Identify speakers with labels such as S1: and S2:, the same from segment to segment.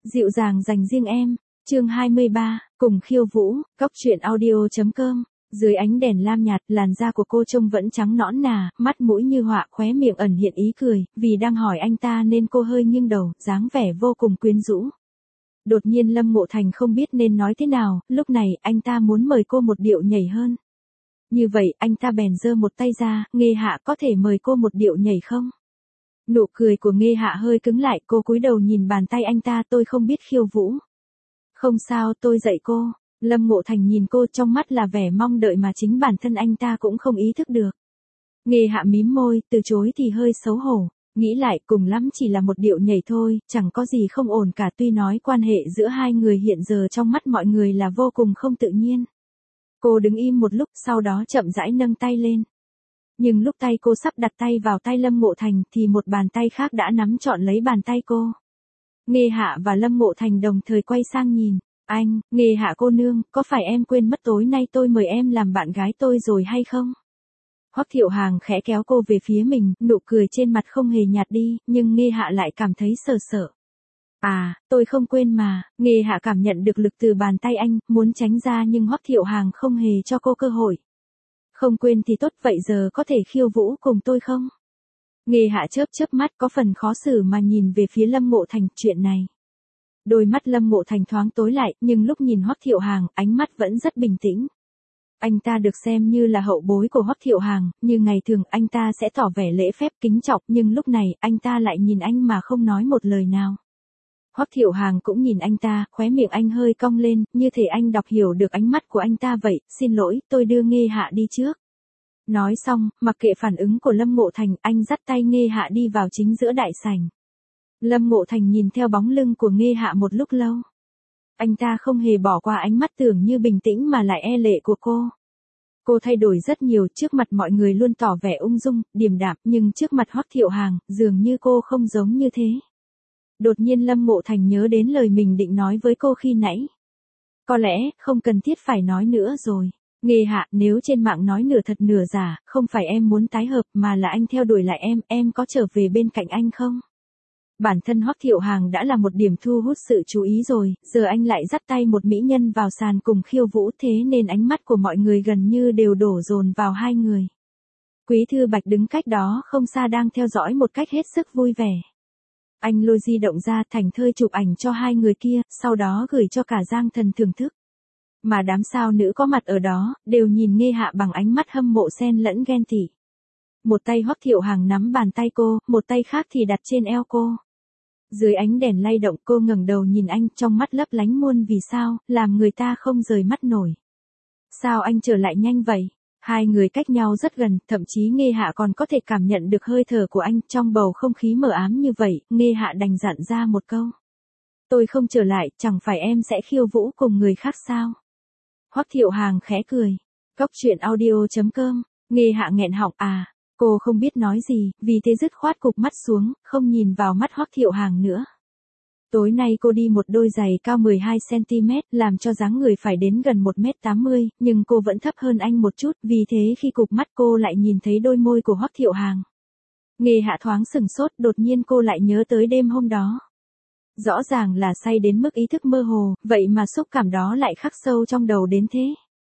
S1: Dịu dàng dành riêng em, chương 23, cùng khiêu vũ, Cóc truyện audio.com. Dưới ánh đèn lam nhạt, làn da của cô trông vẫn trắng nõn nà, mắt mũi như họa, khóe miệng ẩn hiện ý cười, vì đang hỏi anh ta nên cô hơi nghiêng đầu, dáng vẻ vô cùng quyến rũ. Đột nhiên Lâm Ngộ Thành không biết nên nói thế nào, lúc này anh ta muốn mời cô một điệu nhảy hơn. Như vậy, anh ta bèn giơ một tay ra, Nghê Hạ có thể mời cô một điệu nhảy không? Nụ cười của Nghê Hạ hơi cứng lại, cô cúi đầu nhìn bàn tay anh ta, tôi không biết khiêu vũ. Không sao, tôi dạy cô. Lâm Ngộ Thành nhìn cô, trong mắt là vẻ mong đợi mà chính bản thân anh ta cũng không ý thức được. Nghê Hạ mím môi, từ chối thì hơi xấu hổ. Nghĩ lại, cùng lắm chỉ là một điệu nhảy thôi, chẳng có gì không ổn cả, tuy nói quan hệ giữa hai người hiện giờ trong mắt mọi người là vô cùng không tự nhiên. Cô đứng im một lúc, sau đó chậm rãi nâng tay lên. Nhưng lúc tay cô sắp đặt tay vào tay Lâm Ngộ Thành thì một bàn tay khác đã nắm trọn lấy bàn tay cô. Nghê Hạ và Lâm Ngộ Thành đồng thời quay sang nhìn. Anh, Nghê Hạ cô nương, có phải em quên mất tối nay tôi mời em làm bạn gái tôi rồi hay không? Hoắc Thiệu Hàng khẽ kéo cô về phía mình, nụ cười trên mặt không hề nhạt đi, nhưng Nghê Hạ lại cảm thấy sợ sợ. À, tôi không quên mà. Nghê Hạ cảm nhận được lực từ bàn tay anh, muốn tránh ra nhưng Hoắc Thiệu Hàng không hề cho cô cơ hội. Không quên thì tốt, vậy giờ có thể khiêu vũ cùng tôi không? Nghê Hạ chớp chớp mắt, có phần khó xử mà nhìn về phía Lâm Ngộ Thành. Chuyện này. Đôi mắt Lâm Ngộ Thành thoáng tối lại, nhưng lúc nhìn Hoắc Thiệu Hàng, ánh mắt vẫn rất bình tĩnh. Anh ta được xem như là hậu bối của Hoắc Thiệu Hàng, như ngày thường anh ta sẽ tỏ vẻ lễ phép kính trọng, nhưng lúc này anh ta lại nhìn anh mà không nói một lời nào. Hoắc Thiệu Hàng cũng nhìn anh ta, khóe miệng anh hơi cong lên, như thể anh đọc hiểu được ánh mắt của anh ta vậy. Xin lỗi, tôi đưa Nghê Hạ đi trước. Nói xong, mặc kệ phản ứng của Lâm Ngộ Thành, anh dắt tay Nghê Hạ đi vào chính giữa đại sảnh. Lâm Ngộ Thành nhìn theo bóng lưng của Nghê Hạ một lúc lâu. Anh ta không hề bỏ qua ánh mắt tưởng như bình tĩnh mà lại e lệ của cô. Cô thay đổi rất nhiều, trước mặt mọi người luôn tỏ vẻ ung dung, điềm đạm, nhưng trước mặt Hoắc Thiệu Hàng, dường như cô không giống như thế. Đột nhiên Lâm Ngộ Thành nhớ đến lời mình định nói với cô khi nãy. Có lẽ, không cần thiết phải nói nữa rồi. Nghê Hạ, nếu trên mạng nói nửa thật nửa giả, không phải em muốn tái hợp mà là anh theo đuổi lại em có trở về bên cạnh anh không? Bản thân Hoắc Thiệu Hàng đã là một điểm thu hút sự chú ý rồi, giờ anh lại dắt tay một mỹ nhân vào sàn cùng khiêu vũ, thế nên ánh mắt của mọi người gần như đều đổ dồn vào hai người. Quý Thư Bạch đứng cách đó không xa đang theo dõi một cách hết sức vui vẻ. Anh lôi di động ra, thành thơi chụp ảnh cho hai người kia, sau đó gửi cho cả Giang Thần thưởng thức. Mà đám sao nữ có mặt ở đó, đều nhìn Nghê Hạ bằng ánh mắt hâm mộ xen lẫn ghen tị. Một tay Hoắc Thiệu Hàng nắm bàn tay cô, một tay khác thì đặt trên eo cô. Dưới ánh đèn lay động, cô ngẩng đầu nhìn anh, trong mắt lấp lánh muôn vì sao, làm người ta không rời mắt nổi. Sao anh trở lại nhanh vậy? Hai người cách nhau rất gần, thậm chí Nghê Hạ còn có thể cảm nhận được hơi thở của anh. Trong bầu không khí mờ ám như vậy, Nghê Hạ đành dặn ra một câu. Tôi không trở lại, chẳng phải em sẽ khiêu vũ cùng người khác sao? Hoắc Thiệu Hàng khẽ cười. Cóc truyện audio.com. Nghê Hạ nghẹn họng, cô không biết nói gì, vì thế dứt khoát cụp mắt xuống, không nhìn vào mắt Hoắc Thiệu Hàng nữa. Tối nay cô đi một đôi giày cao 12cm, làm cho dáng người phải đến gần 1m80, nhưng cô vẫn thấp hơn anh một chút, vì thế khi cụp mắt cô lại nhìn thấy đôi môi của Hoắc Thiệu Hàng. Nghê Hạ thoáng sừng sốt, đột nhiên cô lại nhớ tới đêm hôm đó. Rõ ràng là say đến mức ý thức mơ hồ, vậy mà xúc cảm đó lại khắc sâu trong đầu đến thế.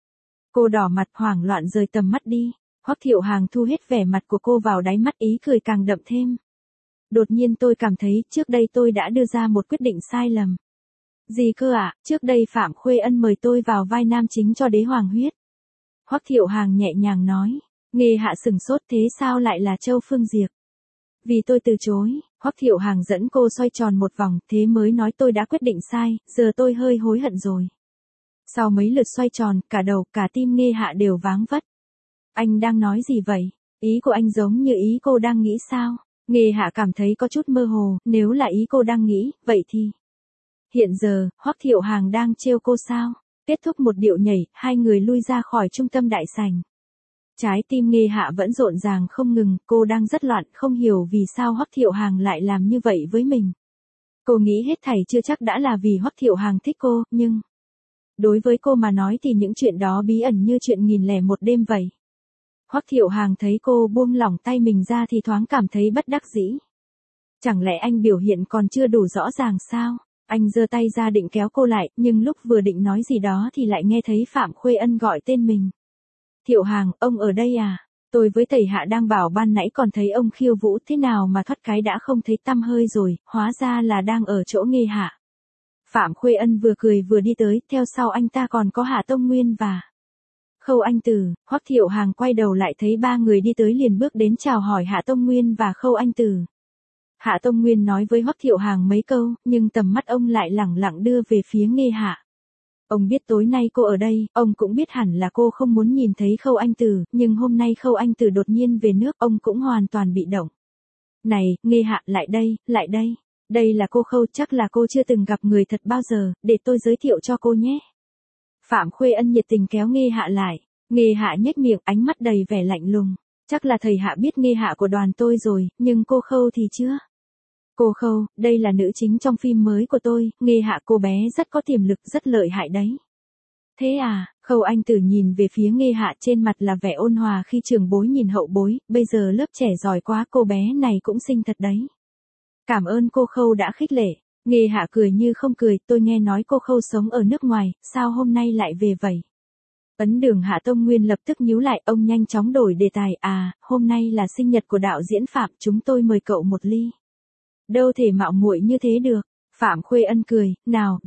S1: Cô đỏ mặt hoảng loạn rời tầm mắt đi. Hoắc Thiệu Hàng thu hết vẻ mặt của cô vào đáy mắt, ý cười càng đậm thêm. Đột nhiên tôi cảm thấy, trước đây tôi đã đưa ra một quyết định sai lầm. Gì cơ ạ? Trước đây Phạm Khuê Ân mời tôi vào vai nam chính cho Đế Hoàng Huyết. Hoắc Thiệu Hàng nhẹ nhàng nói. Nghê Hạ sừng sốt, thế sao lại là Châu Phương Diệp? Vì tôi từ chối. Hoắc Thiệu Hàng dẫn cô xoay tròn một vòng, thế mới nói tôi đã quyết định sai, giờ tôi hơi hối hận rồi. Sau mấy lượt xoay tròn, cả đầu, cả tim Nghê Hạ đều váng vất. Anh đang nói gì vậy? Ý của anh giống như ý cô đang nghĩ sao? Nghê Hạ cảm thấy có chút mơ hồ, nếu là ý cô đang nghĩ, vậy thì... Hiện giờ, Hoắc Thiệu Hàng đang trêu cô sao? Kết thúc một điệu nhảy, hai người lui ra khỏi trung tâm đại sảnh. Trái tim Nghê Hạ vẫn rộn ràng không ngừng, cô đang rất loạn, không hiểu vì sao Hoắc Thiệu Hàng lại làm như vậy với mình. Cô nghĩ hết thảy chưa chắc đã là vì Hoắc Thiệu Hàng thích cô, nhưng... Đối với cô mà nói thì những chuyện đó bí ẩn như chuyện 1001 đêm vậy. Hoắc Thiệu Hàng thấy cô buông lỏng tay mình ra thì thoáng cảm thấy bất đắc dĩ. Chẳng lẽ anh biểu hiện còn chưa đủ rõ ràng sao? Anh giơ tay ra định kéo cô lại, nhưng lúc vừa định nói gì đó thì lại nghe thấy Phạm Khuê Ân gọi tên mình. Thiệu Hàng, ông ở đây à? Tôi với thầy Hạ đang bảo ban nãy còn thấy ông khiêu vũ thế nào mà thoát cái đã không thấy tăm hơi rồi, hóa ra là đang ở chỗ Nghê Hạ. Phạm Khuê Ân vừa cười vừa đi tới, theo sau anh ta còn có Hạ Tông Nguyên và Khâu Anh Từ. Hoắc Thiệu Hàng quay đầu lại thấy ba người đi tới liền bước đến chào hỏi Hạ Tông Nguyên và Khâu Anh Từ. Hạ Tông Nguyên nói với Hoắc Thiệu Hàng mấy câu, nhưng tầm mắt ông lại lẳng lặng đưa về phía Nghê Hạ. Ông biết tối nay cô ở đây, ông cũng biết hẳn là cô không muốn nhìn thấy Khâu Anh Từ, nhưng hôm nay Khâu Anh Từ đột nhiên về nước, ông cũng hoàn toàn bị động. Này, Nghê Hạ, lại đây, lại đây. Đây là cô Khâu, chắc là cô chưa từng gặp người thật bao giờ, để tôi giới thiệu cho cô nhé. Phạm Khuê Ân nhiệt tình kéo Nghê Hạ lại. Nghê Hạ nhếch miệng, ánh mắt đầy vẻ lạnh lùng. Chắc là thầy Hạ biết Nghê Hạ của đoàn tôi rồi, nhưng cô Khâu thì chưa. Cô Khâu, đây là nữ chính trong phim mới của tôi, Nghê Hạ cô bé rất có tiềm lực, rất lợi hại đấy. Thế à, Khâu Anh Tử nhìn về phía Nghê Hạ, trên mặt là vẻ ôn hòa khi trưởng bối nhìn hậu bối, bây giờ lớp trẻ giỏi quá, cô bé này cũng xinh thật đấy. Cảm ơn cô Khâu đã khích lệ. Nghê Hạ cười như không cười, tôi nghe nói cô Khâu sống ở nước ngoài, sao hôm nay lại về vậy? Ấn Đường Hạ Tông Nguyên lập tức nhíu lại, ông nhanh chóng đổi đề tài, hôm nay là sinh nhật của đạo diễn Phạm, chúng tôi mời cậu một ly. Đâu thể mạo muội như thế được. Phạm Khuê Ân cười,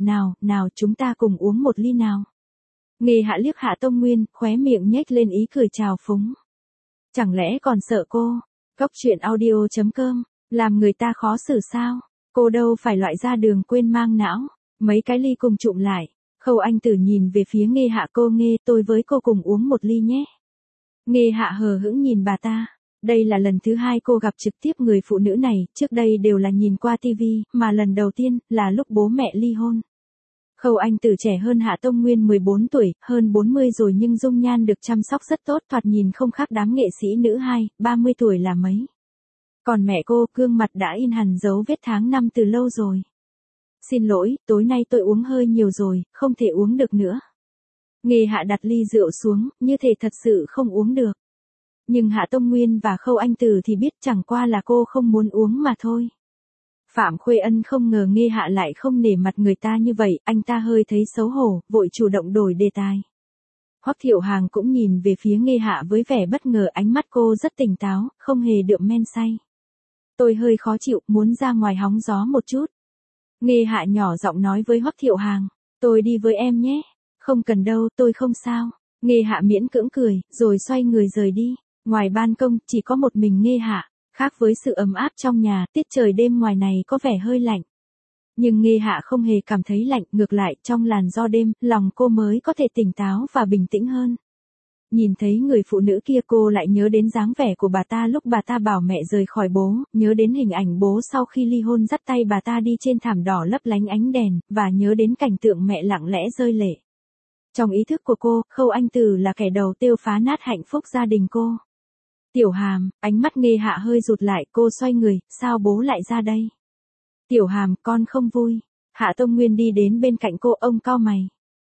S1: nào, chúng ta cùng uống một ly nào. Nghê Hạ liếc Hạ Tông Nguyên, khóe miệng nhếch lên ý cười chào phúng. Chẳng lẽ còn sợ cô? Góc truyện audio.com, làm người ta khó xử sao? Cô đâu phải loại ra đường quên mang não. Mấy cái ly cùng trụm lại. Khâu Anh Tử nhìn về phía Nghê Hạ, cô Nghê, tôi với cô cùng uống một ly nhé. Nghê Hạ hờ hững nhìn bà ta. Đây là lần thứ hai cô gặp trực tiếp người phụ nữ này, trước đây đều là nhìn qua tivi, mà lần đầu tiên là lúc bố mẹ ly hôn. Khâu Anh Tử trẻ hơn Hạ Tông Nguyên 14 tuổi, hơn 40 rồi nhưng dung nhan được chăm sóc rất tốt, thoạt nhìn không khác đám nghệ sĩ nữ 30 tuổi là mấy. Còn mẹ cô, gương mặt đã in hẳn dấu vết tháng năm từ lâu rồi. Xin lỗi, tối nay tôi uống hơi nhiều rồi, không thể uống được nữa. Nghê Hạ đặt ly rượu xuống, như thể thật sự không uống được. Nhưng Hạ Tông Nguyên và Khâu Anh Từ thì biết chẳng qua là cô không muốn uống mà thôi. Phạm Khuê Ân không ngờ Nghê Hạ lại không nể mặt người ta như vậy, anh ta hơi thấy xấu hổ, vội chủ động đổi đề tài. Hoắc Thiệu Hàng cũng nhìn về phía Nghê Hạ với vẻ bất ngờ, ánh mắt cô rất tỉnh táo, không hề đượm men say. Tôi hơi khó chịu, muốn ra ngoài hóng gió một chút. Nghê Hạ nhỏ giọng nói với Hoắc Thiệu Hàng, tôi đi với em nhé. Không cần đâu, tôi không sao. Nghê Hạ miễn cưỡng cười, rồi xoay người rời đi. Ngoài ban công, chỉ có một mình Nghê Hạ, khác với sự ấm áp trong nhà, tiết trời đêm ngoài này có vẻ hơi lạnh. Nhưng Nghê Hạ không hề cảm thấy lạnh, ngược lại, trong làn gió đêm, lòng cô mới có thể tỉnh táo và bình tĩnh hơn. Nhìn thấy người phụ nữ kia cô lại nhớ đến dáng vẻ của bà ta lúc bà ta bảo mẹ rời khỏi bố, nhớ đến hình ảnh bố sau khi ly hôn dắt tay bà ta đi trên thảm đỏ lấp lánh ánh đèn, và nhớ đến cảnh tượng mẹ lặng lẽ rơi lệ. Trong ý thức của cô, Khâu Anh Từ là kẻ đầu tiêu phá nát hạnh phúc gia đình cô. Tiểu Hàm, ánh mắt Nghê Hạ hơi rụt lại, cô xoay người, sao bố lại ra đây? Tiểu Hàm, con không vui. Hạ Tông Nguyên đi đến bên cạnh cô, ông cau mày.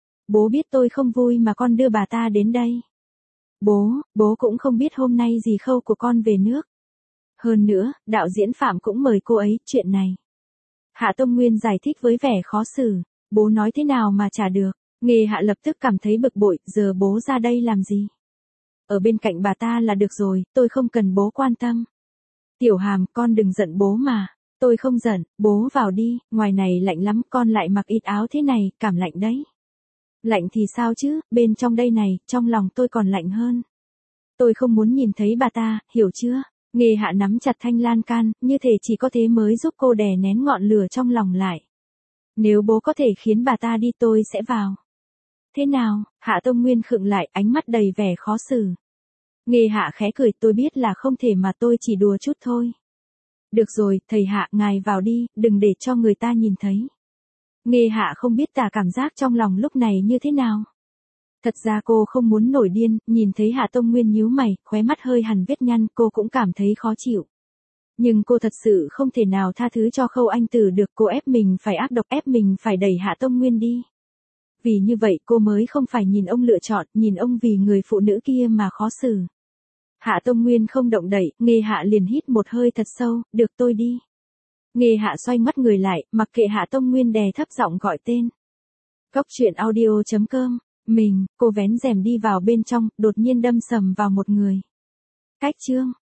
S1: Bố biết tôi không vui mà con đưa bà ta đến đây. Bố cũng không biết hôm nay dì Khâu của con về nước. Hơn nữa, đạo diễn Phạm cũng mời cô ấy, chuyện này. Hạ Tông Nguyên giải thích với vẻ khó xử, bố nói thế nào mà trả được. Nghê Hạ lập tức cảm thấy bực bội, giờ bố ra đây làm gì? Ở bên cạnh bà ta là được rồi, tôi không cần bố quan tâm. Tiểu Hàm, con đừng giận bố mà. Tôi không giận, bố vào đi, ngoài này lạnh lắm, con lại mặc ít áo thế này, cảm lạnh đấy. Lạnh thì sao chứ, bên trong đây này, trong lòng tôi còn lạnh hơn. Tôi không muốn nhìn thấy bà ta, hiểu chưa? Nghê Hạ nắm chặt thanh lan can, như thể chỉ có thế mới giúp cô đè nén ngọn lửa trong lòng lại. Nếu bố có thể khiến bà ta đi tôi sẽ vào. Thế nào? Hạ Tông Nguyên khựng lại, ánh mắt đầy vẻ khó xử. Nghê Hạ khẽ cười, tôi biết là không thể mà tôi chỉ đùa chút thôi. Được rồi, thầy Hạ, ngài vào đi, đừng để cho người ta nhìn thấy. Nghê Hạ không biết tả cảm giác trong lòng lúc này như thế nào. Thật ra cô không muốn nổi điên, nhìn thấy Hạ Tông Nguyên nhíu mày, khóe mắt hơi hằn vết nhăn, cô cũng cảm thấy khó chịu. Nhưng cô thật sự không thể nào tha thứ cho Khâu Anh Tử được, cô ép mình phải áp độc, ép mình phải đẩy Hạ Tông Nguyên đi. Vì như vậy cô mới không phải nhìn ông lựa chọn, nhìn ông vì người phụ nữ kia mà khó xử. Hạ Tông Nguyên không động đậy, Nghê Hạ liền hít một hơi thật sâu, được tôi đi. Nghê Hạ xoay mắt người lại, mặc kệ Hạ Tông Nguyên đè thấp giọng gọi tên. Cốc truyện audio.com. Cô vén rèm đi vào bên trong, đột nhiên đâm sầm vào một người. Cách chương.